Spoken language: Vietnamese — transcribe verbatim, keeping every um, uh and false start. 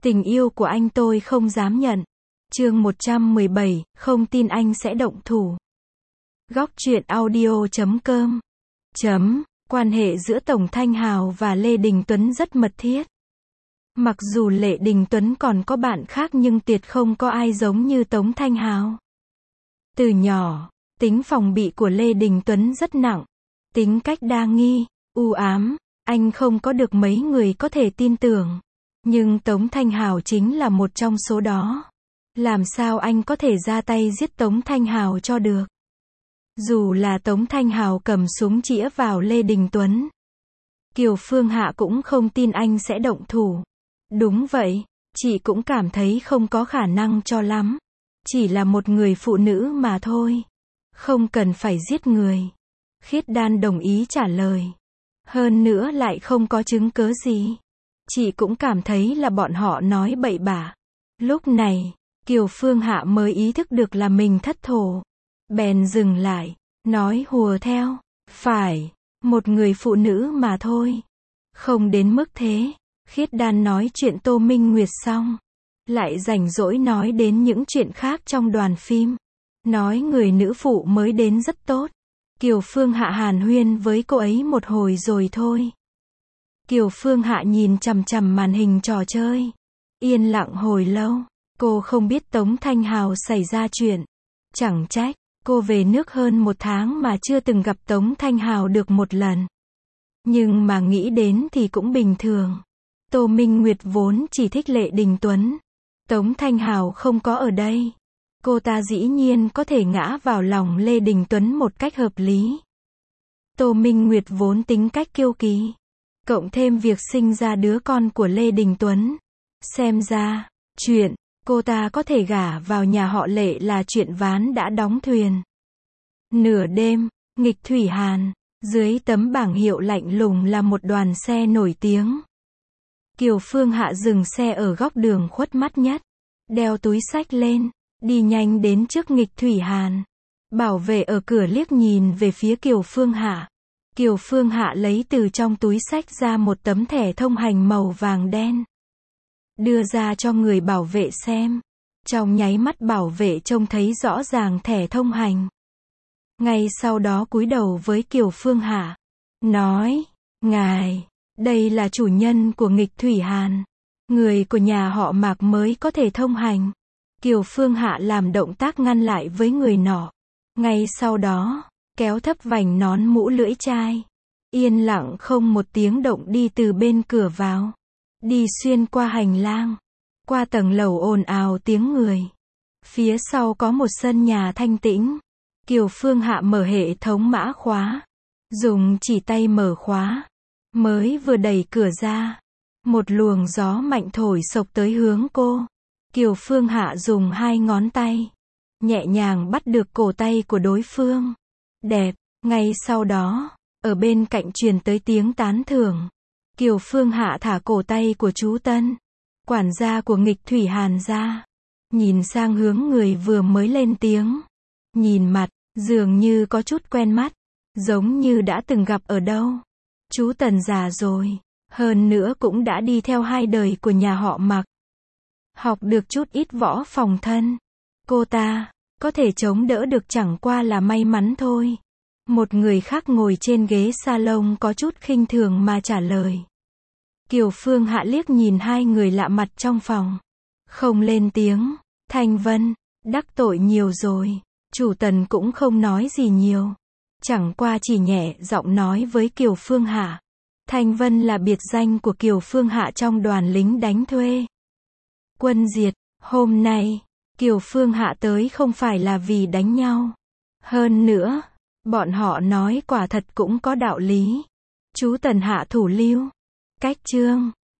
Tình yêu của anh tôi không dám nhận. Chương một trăm mười bảy, không tin anh sẽ động thủ. Góc truyện audio chấm com. Chấm, quan hệ giữa Tống Thanh Hào và Lê Đình Tuấn rất mật thiết. Mặc dù Lê Đình Tuấn còn có bạn khác nhưng tuyệt không có ai giống như Tống Thanh Hào. Từ nhỏ, tính phòng bị của Lê Đình Tuấn rất nặng. Tính cách đa nghi, u ám, anh không có được mấy người có thể tin tưởng. Nhưng Tống Thanh Hào chính là một trong số đó. Làm sao anh có thể ra tay giết Tống Thanh Hào cho được? Dù là Tống Thanh Hào cầm súng chĩa vào Lê Đình Tuấn, Kiều Phương Hạ cũng không tin anh sẽ động thủ. Đúng vậy, chị cũng cảm thấy không có khả năng cho lắm. Chỉ là một người phụ nữ mà thôi. Không cần phải giết người. Khiết Đan đồng ý trả lời. Hơn nữa lại không có chứng cớ gì. Chị cũng cảm thấy là bọn họ nói bậy bạ. Lúc này, Kiều Phương Hạ mới ý thức được là mình thất thố. Bèn dừng lại, nói hùa theo. Phải, một người phụ nữ mà thôi. Không đến mức thế. Khiết Đan nói chuyện Tô Minh Nguyệt xong, lại rảnh rỗi nói đến những chuyện khác trong đoàn phim. Nói người nữ phụ mới đến rất tốt. Kiều Phương Hạ hàn huyên với cô ấy một hồi rồi thôi. Kiều Phương Hạ nhìn chằm chằm màn hình trò chơi. Yên lặng hồi lâu. Cô không biết Tống Thanh Hào xảy ra chuyện. Chẳng trách, cô về nước hơn một tháng mà chưa từng gặp Tống Thanh Hào được một lần. Nhưng mà nghĩ đến thì cũng bình thường. Tô Minh Nguyệt vốn chỉ thích Lê Đình Tuấn. Tống Thanh Hào không có ở đây. Cô ta dĩ nhiên có thể ngã vào lòng Lê Đình Tuấn một cách hợp lý. Tô Minh Nguyệt vốn tính cách kiêu kỳ. Cộng thêm việc sinh ra đứa con của Lê Đình Tuấn. Xem ra, chuyện cô ta có thể gả vào nhà họ Lệ là chuyện ván đã đóng thuyền. Nửa đêm, nghịch thủy hàn, dưới tấm bảng hiệu lạnh lùng là một đoàn xe nổi tiếng. Kiều Phương Hạ dừng xe ở góc đường khuất mắt nhất. Đeo túi xách lên, đi nhanh đến trước nghịch thủy hàn. Bảo vệ ở cửa liếc nhìn về phía Kiều Phương Hạ. Kiều Phương Hạ lấy từ trong túi xách ra một tấm thẻ thông hành màu vàng đen. Đưa ra cho người bảo vệ xem. Trong nháy mắt bảo vệ trông thấy rõ ràng thẻ thông hành. Ngay sau đó cúi đầu với Kiều Phương Hạ. Nói, ngài, đây là chủ nhân của nghịch thủy hàn. Người của nhà họ Mạc mới có thể thông hành. Kiều Phương Hạ làm động tác ngăn lại với người nọ. Ngay sau đó, kéo thấp vành nón mũ lưỡi chai. Yên lặng không một tiếng động đi từ bên cửa vào. Đi xuyên qua hành lang. Qua tầng lầu ồn ào tiếng người. Phía sau có một sân nhà thanh tĩnh. Kiều Phương Hạ mở hệ thống mã khóa. Dùng chỉ tay mở khóa. Mới vừa đẩy cửa ra. Một luồng gió mạnh thổi xộc tới hướng cô. Kiều Phương Hạ dùng hai ngón tay. Nhẹ nhàng bắt được cổ tay của đối phương. Đẹp, ngay sau đó, ở bên cạnh truyền tới tiếng tán thưởng. Kiều Phương Hạ thả cổ tay của chú Tân, quản gia của nghịch thủy hàn ra. Nhìn sang hướng người vừa mới lên tiếng. Nhìn mặt, dường như có chút quen mắt. Giống như đã từng gặp ở đâu. Chú Tần già rồi. Hơn nữa cũng đã đi theo hai đời của nhà họ Mạc. Học được chút ít võ phòng thân. Cô ta, có thể chống đỡ được chẳng qua là may mắn thôi. Một người khác ngồi trên ghế salon có chút khinh thường mà trả lời. Kiều Phương Hạ liếc nhìn hai người lạ mặt trong phòng. Không lên tiếng. Thanh Vân, đắc tội nhiều rồi. Chủ Tần cũng không nói gì nhiều. Chẳng qua chỉ nhẹ giọng nói với Kiều Phương Hạ. Thanh Vân là biệt danh của Kiều Phương Hạ trong đoàn lính đánh thuê. Quân diệt, hôm nay, Kiều Phương Hạ tới không phải là vì đánh nhau. Hơn nữa, bọn họ nói quả thật cũng có đạo lý. Chú Tần hạ thủ lưu. Cách chương.